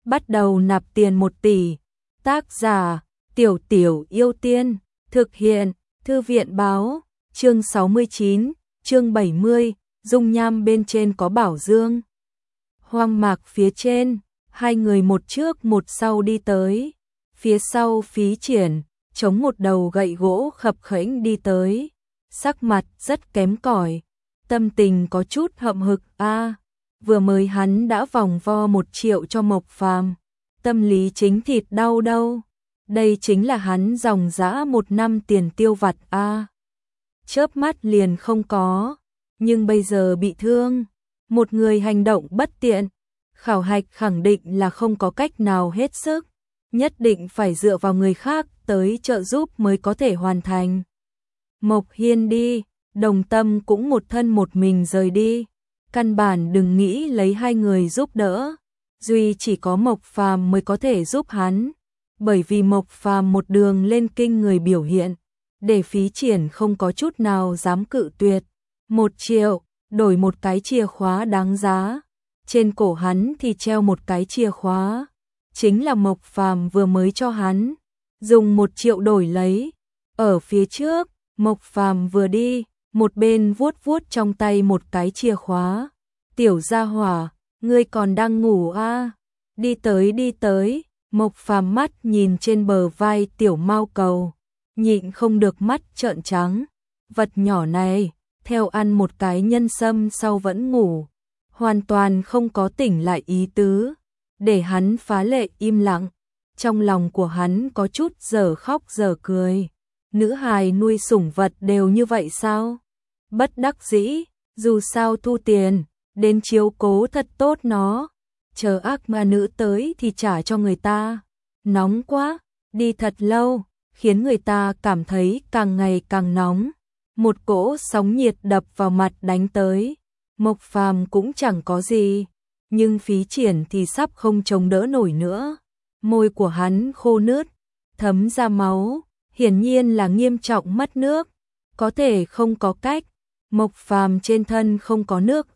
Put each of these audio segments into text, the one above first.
bắt đầu nạp tiền 1 tỷ. Tác giả: Tiểu Tiểu Yêu Tiên. Thực hiện: Thư viện báo. Chương 69, chương 70, dung nham bên trên có bảo dương. Hoang mạc phía trên, hai người một trước một sau đi tới. Phía sau Phí Triển, chống một đầu gậy gỗ khập khẽnh đi tới. Sắc mặt rất kém cỏi, tâm tình có chút hậm hực vừa mới hắn đã vòng vo 1 triệu cho Mộc Phàm, tâm lý chính thịt đau đâu. Đây chính là hắn dòng dã 1 năm tiền tiêu vặt chớp mắt liền không có, nhưng bây giờ bị thương, một người hành động bất tiện, khảo hạch khẳng định là không có cách nào hết sức, nhất định phải dựa vào người khác tới trợ giúp mới có thể hoàn thành. Mộc Hiên đi, Đồng Tâm cũng một thân một mình rời đi, căn bản đừng nghĩ lấy hai người giúp đỡ, duy chỉ có Mộc Phàm mới có thể giúp hắn, bởi vì Mộc Phàm một đường lên kinh người biểu hiện, để Phí Triển không có chút nào dám cự tuyệt. 1 triệu, đổi một cái chìa khóa đáng giá, trên cổ hắn thì treo một cái chìa khóa, chính là Mộc Phàm vừa mới cho hắn, dùng 1 triệu đổi lấy. Ở phía trước, Mộc Phàm vừa đi, một bên vuốt vuốt trong tay một cái chìa khóa. Tiểu gia hỏa, ngươi còn đang ngủ Đi tới, Mộc Phàm mắt nhìn trên bờ vai tiểu mao cầu, nhịn không được mắt trợn trắng. Vật nhỏ này, theo ăn một cái nhân sâm sau vẫn ngủ, hoàn toàn không có tỉnh lại ý tứ, để hắn phá lệ im lặng. Trong lòng của hắn có chút giờ khóc giờ cười. Nữ hài nuôi sủng vật đều như vậy sao? Bất đắc dĩ, dù sao thu tiền, đến chiếu cố thật tốt nó. Chờ ác ma nữ tới thì trả cho người ta. Nóng quá, đi thật lâu, khiến người ta cảm thấy càng ngày càng nóng. Một cỗ sóng nhiệt đập vào mặt đánh tới. Mộc Phàm cũng chẳng có gì, nhưng Phí Triển thì sắp không chống đỡ nổi nữa. Môi của hắn khô nứt, thấm ra máu, hiển nhiên là nghiêm trọng mất nước. Có thể không có cách, Mộc Phàm trên thân không có nước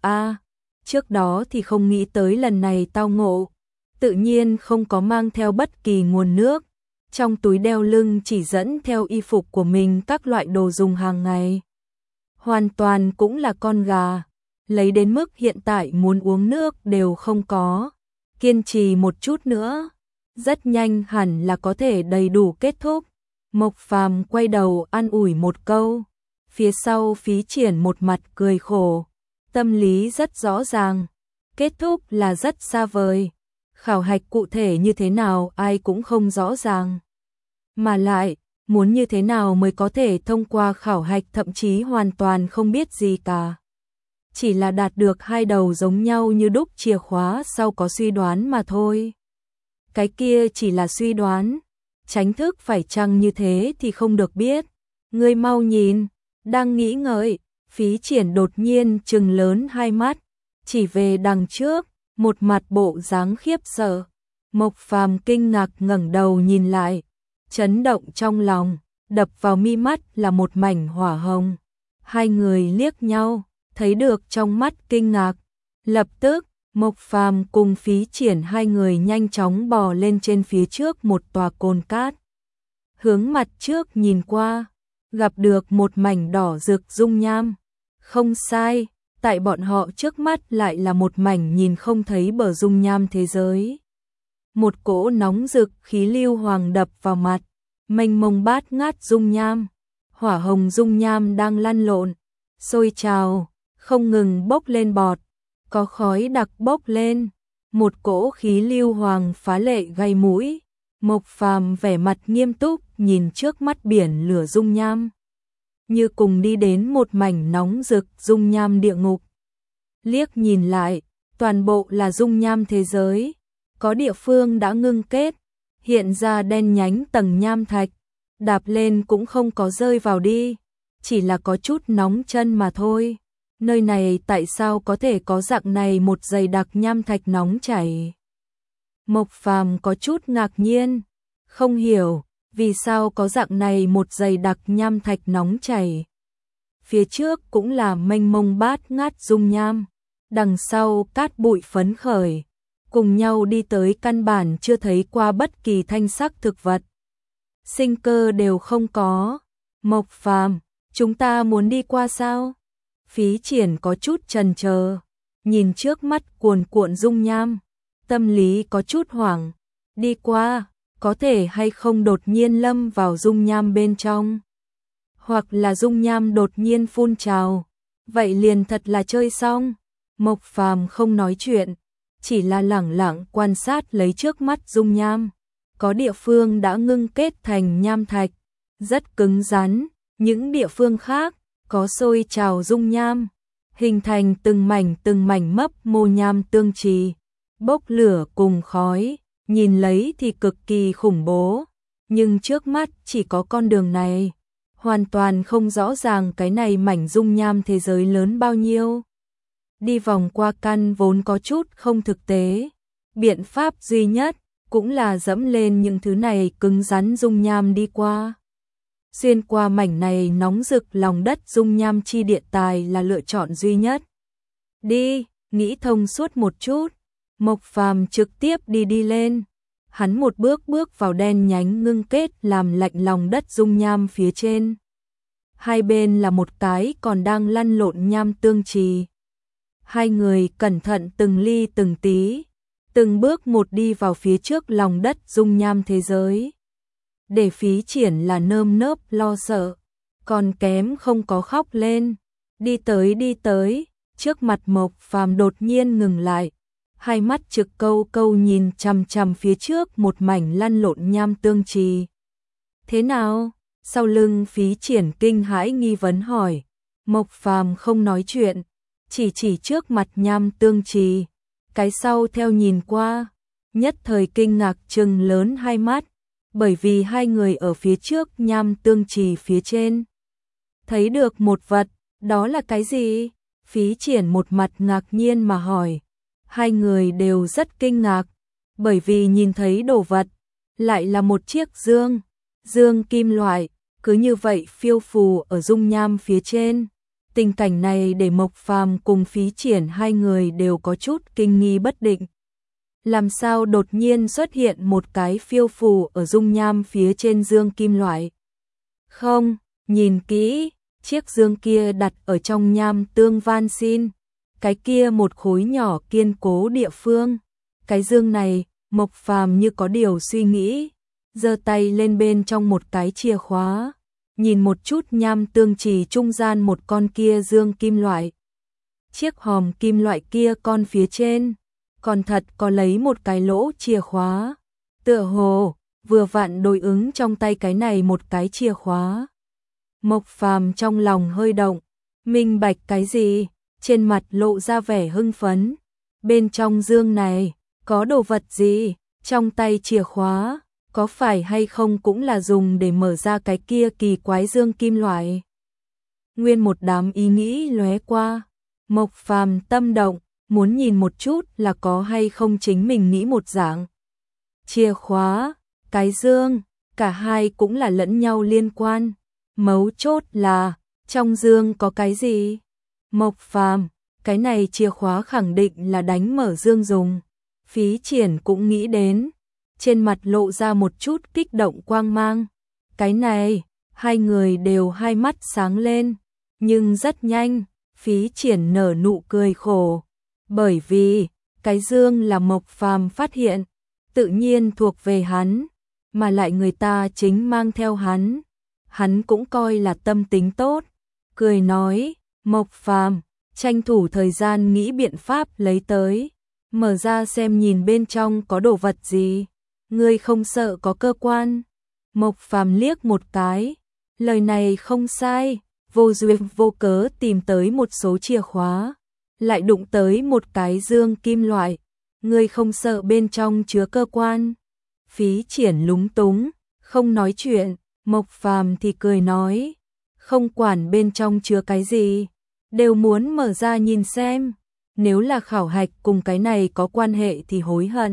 trước đó thì không nghĩ tới lần này tao ngộ, tự nhiên không có mang theo bất kỳ nguồn nước. Trong túi đeo lưng chỉ dẫn theo y phục của mình các loại đồ dùng hàng ngày. Hoàn toàn cũng là con gà, lấy đến mức hiện tại muốn uống nước đều không có. Kiên trì một chút nữa, rất nhanh hẳn là có thể đầy đủ kết thúc. Mộc Phàm quay đầu an ủi một câu, phía sau Phí Triển một mặt cười khổ, tâm lý rất rõ ràng, kết thúc là rất xa vời, khảo hạch cụ thể như thế nào ai cũng không rõ ràng. Mà lại, muốn như thế nào mới có thể thông qua khảo hạch thậm chí hoàn toàn không biết gì cả. Chỉ là đạt được 2 đầu giống nhau như đúc chìa khóa sau có suy đoán mà thôi. Cái kia chỉ là suy đoán, tránh thức phải chăng như thế thì không được biết. Ngươi mau nhìn, đang nghĩ ngợi, Phí Triển đột nhiên trừng lớn hai mắt, chỉ về đằng trước, một mặt bộ dáng khiếp sợ. Mộc Phàm kinh ngạc ngẩng đầu nhìn lại, chấn động trong lòng, đập vào mi mắt là một mảnh hỏa hồng. Hai người liếc nhau, thấy được trong mắt kinh ngạc. Lập tức, Mộc Phàm cùng Phí Triển hai người nhanh chóng bò lên trên phía trước một tòa cồn cát. Hướng mặt trước nhìn qua, gặp được một mảnh đỏ rực dung nham. Không sai, tại bọn họ trước mắt lại là một mảnh nhìn không thấy bờ dung nham thế giới. Một cỗ nóng rực khí lưu hoàng đập vào mặt, mênh mông bát ngát dung nham. Hỏa hồng dung nham đang lăn lộn, sôi trào, không ngừng bốc lên bọt, có khói đặc bốc lên, một cỗ khí lưu hoàng phá lệ gây mũi. Mộc Phàm vẻ mặt nghiêm túc nhìn trước mắt biển lửa dung nham, như cùng đi đến một mảnh nóng rực dung nham địa ngục. Liếc nhìn lại, toàn bộ là dung nham thế giới, có địa phương đã ngưng kết, hiện ra đen nhánh tầng nham thạch, đạp lên cũng không có rơi vào đi, chỉ là có chút nóng chân mà thôi. Nơi này tại sao có thể có dạng này một dày đặc nham thạch nóng chảy? Mộc Phàm có chút ngạc nhiên, không hiểu vì sao có dạng này một dày đặc nham thạch nóng chảy. Phía trước cũng là mênh mông bát ngát dung nham, đằng sau cát bụi phấn khởi, cùng nhau đi tới căn bản chưa thấy qua bất kỳ thanh sắc thực vật. Sinh cơ đều không có. Mộc Phàm, chúng ta muốn đi qua sao? Phí Triển có chút chần chờ, nhìn trước mắt cuồn cuộn dung nham, tâm lý có chút hoảng. Đi qua, có thể hay không đột nhiên lâm vào dung nham bên trong? Hoặc là dung nham đột nhiên phun trào, vậy liền thật là chơi xong. Mộc Phàm không nói chuyện, chỉ là lẳng lặng quan sát lấy trước mắt dung nham. Có địa phương đã ngưng kết thành nham thạch, rất cứng rắn, những địa phương khác có sôi trào dung nham, hình thành từng mảnh mấp mô nham tương trì, bốc lửa cùng khói, nhìn lấy thì cực kỳ khủng bố, nhưng trước mắt chỉ có con đường này, hoàn toàn không rõ ràng cái này mảnh dung nham thế giới lớn bao nhiêu. Đi vòng qua căn vốn có chút không thực tế, biện pháp duy nhất cũng là dẫm lên những thứ này cứng rắn dung nham đi qua. Xuyên qua mảnh này nóng rực lòng đất dung nham chi địa tài là lựa chọn duy nhất. Đi, nghĩ thông suốt một chút, Mộc Phàm trực tiếp đi lên. Hắn một bước bước vào đen nhánh ngưng kết làm lạnh lòng đất dung nham phía trên. Hai bên là một cái còn đang lăn lộn nham tương trì. Hai người cẩn thận từng ly từng tí, từng bước một đi vào phía trước lòng đất dung nham thế giới. Để Phí Triển là nơm nớp lo sợ, còn kém không có khóc lên. Đi tới, trước mặt Mộc Phàm đột nhiên ngừng lại, hai mắt trực câu nhìn chằm chằm phía trước một mảnh lăn lộn nham tương trì. Thế nào? Sau lưng Phí Triển kinh hãi nghi vấn hỏi. Mộc Phàm không nói chuyện, chỉ trước mặt nham tương trì. Cái sau theo nhìn qua, nhất thời kinh ngạc trừng lớn hai mắt, bởi vì hai người ở phía trước nham tương trì phía trên thấy được một vật. Đó là cái gì? Phí Triển một mặt ngạc nhiên mà hỏi. Hai người đều rất kinh ngạc, bởi vì nhìn thấy đồ vật lại là một chiếc dương kim loại, cứ như vậy phiêu phù ở dung nham phía trên. Tình cảnh này để Mộc Phàm cùng Phí Triển hai người đều có chút kinh nghi bất định. Làm sao đột nhiên xuất hiện một cái phiêu phù ở dung nham phía trên dương kim loại? Không, nhìn kỹ, chiếc dương kia đặt ở trong nham tương van xin, cái kia một khối nhỏ kiên cố địa phương. Cái dương này, Mộc Phàm như có điều suy nghĩ, giơ tay lên bên trong một cái chìa khóa, nhìn một chút nham tương trì trung gian một con kia dương kim loại. Chiếc hòm kim loại kia con phía trên, còn thật có lấy một cái lỗ chìa khóa, tựa hồ vừa vặn đối ứng trong tay cái này một cái chìa khóa. Mộc Phàm trong lòng hơi động, minh bạch cái gì, trên mặt lộ ra vẻ hưng phấn. Bên trong dương này có đồ vật gì? Trong tay chìa khóa có phải hay không cũng là dùng để mở ra cái kia kỳ quái dương kim loại? Nguyên một đám ý nghĩ lóe qua, Mộc Phàm tâm động, muốn nhìn một chút là có hay không chính mình nghĩ một dạng. Chìa khóa, cái dương, cả hai cũng là lẫn nhau liên quan. Mấu chốt là, trong dương có cái gì? Mộc Phàm, cái này chìa khóa khẳng định là đánh mở dương dùng. Phí Triển cũng nghĩ đến, trên mặt lộ ra một chút kích động quang mang. Cái này, hai người đều hai mắt sáng lên, nhưng rất nhanh, Phí Triển nở nụ cười khổ, bởi vì cái dương là Mộc Phàm phát hiện, tự nhiên thuộc về hắn, mà lại người ta chính mang theo hắn. Hắn cũng coi là tâm tính tốt, cười nói, Mộc Phàm, tranh thủ thời gian nghĩ biện pháp lấy tới, mở ra xem nhìn bên trong có đồ vật gì, ngươi không sợ có cơ quan? Mộc Phàm liếc một cái, lời này không sai, vô duyên vô cớ tìm tới một số chìa khóa, lại đụng tới một cái dương kim loại, ngươi không sợ bên trong chứa cơ quan? Phí Triển lúng túng, không nói chuyện. Mộc Phàm thì cười nói, không quản bên trong chứa cái gì, đều muốn mở ra nhìn xem, nếu là khảo hạch cùng cái này có quan hệ thì hối hận.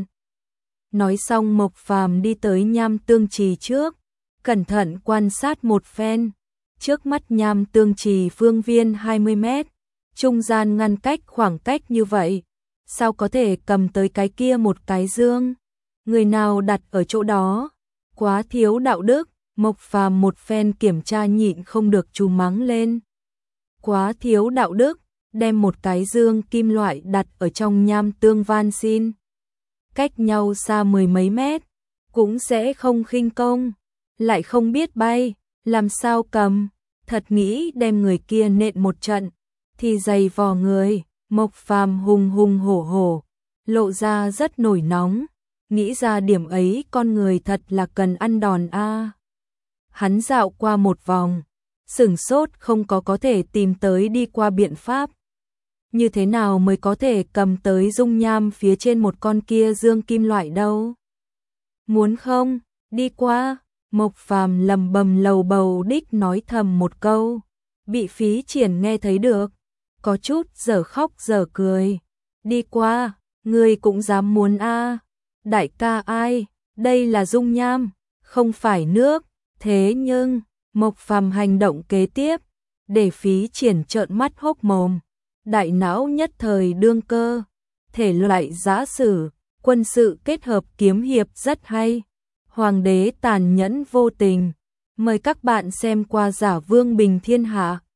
Nói xong Mộc Phàm đi tới nham tương trì trước, cẩn thận quan sát một phen. Trước mắt nham tương trì phương viên 20 mét, trung gian ngăn cách khoảng cách như vậy, sao có thể cầm tới cái kia một cái dương? Người nào đặt ở chỗ đó? Quá thiếu đạo đức, Mộc Phàm một phen kiểm tra nhịn không được trù mắng lên. Quá thiếu đạo đức, đem một cái dương kim loại đặt ở trong nham tương van xin. Cách nhau xa mười mấy mét, cũng sẽ không khinh công, lại không biết bay, làm sao cầm, thật nghĩ đem người kia nện một trận, thì dày vò người. Mộc Phàm hùng hùng hổ hổ, lộ ra rất nổi nóng, nghĩ ra điểm ấy con người thật là cần ăn đòn a. Hắn dạo qua một vòng, sửng sốt không có thể tìm tới đi qua biện pháp. Như thế nào mới có thể cầm tới dung nham phía trên một con kia dương kim loại đâu? Muốn không, đi qua, Mộc Phàm lầm bầm lầu bầu đích nói thầm một câu, bị Phí Triển nghe thấy được, có chút dở khóc dở cười. Đi qua, ngươi cũng dám muốn a? Đại ca ai, đây là dung nham, không phải nước, thế nhưng, Mộc Phàm hành động kế tiếp, để Phí Triển trợn mắt hốc mồm, đại não nhất thời đương cơ, thể loại giã sử, quân sự kết hợp kiếm hiệp rất hay. Hoàng đế tàn nhẫn vô tình, mời các bạn xem qua Giả Vương Bình Thiên Hạ.